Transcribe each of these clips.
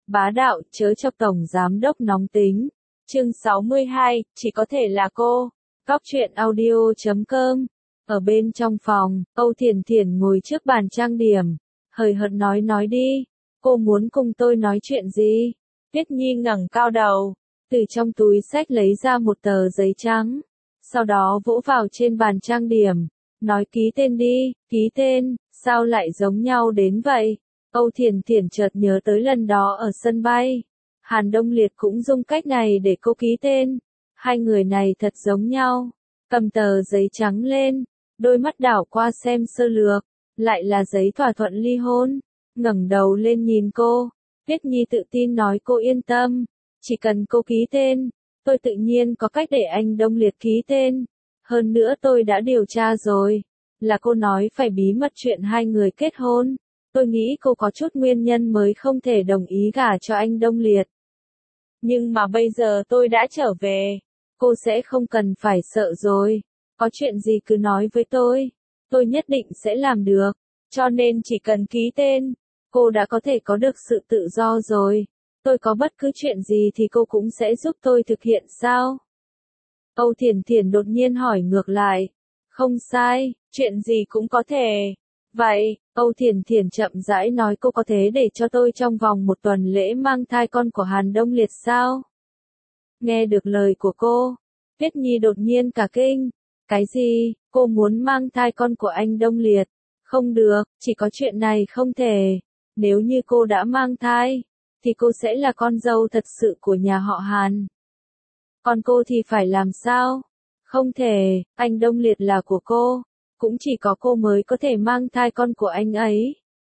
Bá đạo, chớ chọc tổng giám đốc nóng tính. Chương 62, chỉ có thể là cô. Góc truyện audio.com. Ở bên trong phòng, Âu Thiển Thiển ngồi trước bàn trang điểm. Hời hợt nói đi. Cô muốn cùng tôi nói chuyện gì? Tuyết Nhi ngẩng cao đầu, từ trong túi xách lấy ra một tờ giấy trắng. Sau đó vỗ vào trên bàn trang điểm. Nói ký tên đi, ký tên, sao lại giống nhau đến vậy? Âu Thiển Thiển chợt nhớ tới lần đó ở sân bay. Hàn Đông Liệt cũng dùng cách này để cô ký tên. Hai người này thật giống nhau. Cầm tờ giấy trắng lên, đôi mắt đảo qua xem sơ lược, lại là giấy thỏa thuận ly hôn. Ngẩng đầu lên nhìn cô, Tuyết Nhi tự tin nói cô yên tâm, chỉ cần cô ký tên, tôi tự nhiên có cách để anh Đông Liệt ký tên. Hơn nữa tôi đã điều tra rồi, là cô nói phải bí mật chuyện hai người kết hôn. Tôi nghĩ cô có chút nguyên nhân mới không thể đồng ý gả cho anh Đông Liệt. Nhưng mà bây giờ tôi đã trở về, cô sẽ không cần phải sợ rồi. Có chuyện gì cứ nói với tôi nhất định sẽ làm được. Cho nên chỉ cần ký tên, cô đã có thể có được sự tự do rồi. Tôi có bất cứ chuyện gì thì cô cũng sẽ giúp tôi thực hiện sao? Âu Thiển Thiển đột nhiên hỏi ngược lại. Không sai, chuyện gì cũng có thể. Vậy, Âu Thiển Thiển chậm rãi nói cô có thể để cho tôi trong vòng một tuần lễ mang thai con của Hàn Đông Liệt sao? Nghe được lời của cô, Tuyết Nhi đột nhiên cả kinh. Cái gì, cô muốn mang thai con của anh Đông Liệt? Không được, chỉ có chuyện này không thể. Nếu như cô đã mang thai, thì cô sẽ là con dâu thật sự của nhà họ Hàn. Còn cô thì phải làm sao? Không thể, anh Đông Liệt là của cô. Cũng chỉ có cô mới có thể mang thai con của anh ấy.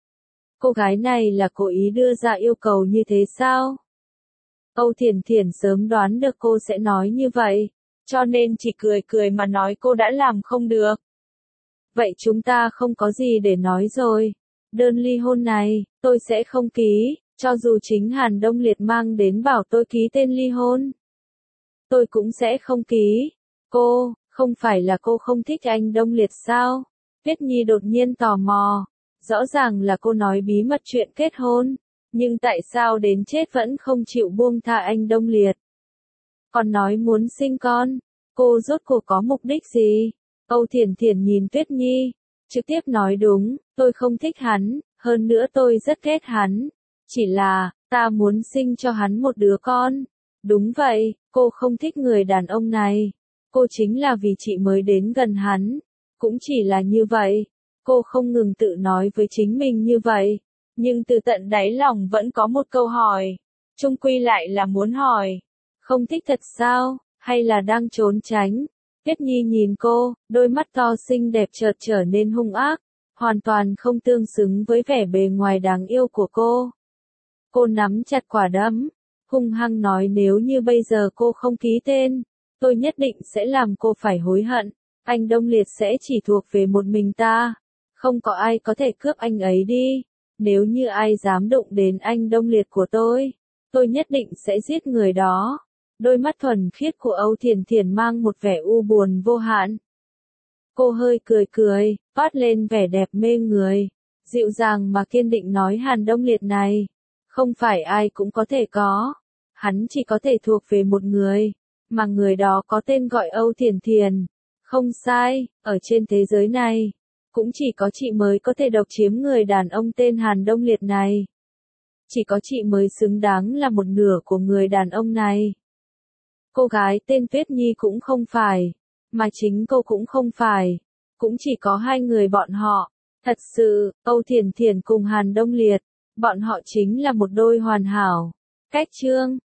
Cô gái này là cố ý đưa ra yêu cầu như thế sao? Âu Thiển Thiển sớm đoán được cô sẽ nói như vậy, cho nên chỉ cười mà nói cô đã làm không được. Vậy chúng ta không có gì để nói rồi. Đơn ly hôn này, tôi sẽ không ký, cho dù chính Hàn Đông Liệt mang đến bảo tôi ký tên ly hôn. Tôi cũng sẽ không ký. Cô, không phải là cô không thích anh Đông Liệt sao? Tuyết Nhi đột nhiên tò mò. Rõ ràng là cô nói bí mật chuyện kết hôn, nhưng tại sao đến chết vẫn không chịu buông tha anh Đông Liệt? Còn nói muốn sinh con, cô rốt cuộc có mục đích gì? Âu Thiển Thiển nhìn Tuyết Nhi, trực tiếp nói đúng, tôi không thích hắn, hơn nữa tôi rất ghét hắn. Chỉ là, ta muốn sinh cho hắn một đứa con. Đúng vậy, cô không thích người đàn ông này. Cô chính là vì chị mới đến gần hắn. Cũng chỉ là như vậy. Cô không ngừng tự nói với chính mình như vậy. Nhưng từ tận đáy lòng vẫn có một câu hỏi. Chung quy lại là muốn hỏi. Không thích thật sao, hay là đang trốn tránh? Tuyết Nhi nhìn cô, đôi mắt to xinh đẹp chợt trở nên hung ác. Hoàn toàn không tương xứng với vẻ bề ngoài đáng yêu của cô. Cô nắm chặt quả đấm, hung hăng nói nếu như bây giờ cô không ký tên, tôi nhất định sẽ làm cô phải hối hận. Anh Đông Liệt sẽ chỉ thuộc về một mình ta. Không có ai có thể cướp anh ấy đi. Nếu như ai dám đụng đến anh Đông Liệt của tôi nhất định sẽ giết người đó. Đôi mắt thuần khiết của Âu Thiển Thiển mang một vẻ u buồn vô hạn. Cô hơi cười, toát lên vẻ đẹp mê người. Dịu dàng mà kiên định nói Hàn Đông Liệt này. Không phải ai cũng có thể có. Hắn chỉ có thể thuộc về một người. Mà người đó có tên gọi Âu Thiển Thiển. Không sai, ở trên thế giới này, cũng chỉ có chị mới có thể độc chiếm người đàn ông tên Hàn Đông Liệt này. Chỉ có chị mới xứng đáng là một nửa của người đàn ông này. Cô gái tên Tuyết Nhi cũng không phải, mà chính cô cũng không phải. Cũng chỉ có hai người bọn họ. Thật sự, Âu Thiển Thiển cùng Hàn Đông Liệt, bọn họ chính là một đôi hoàn hảo. Cách chương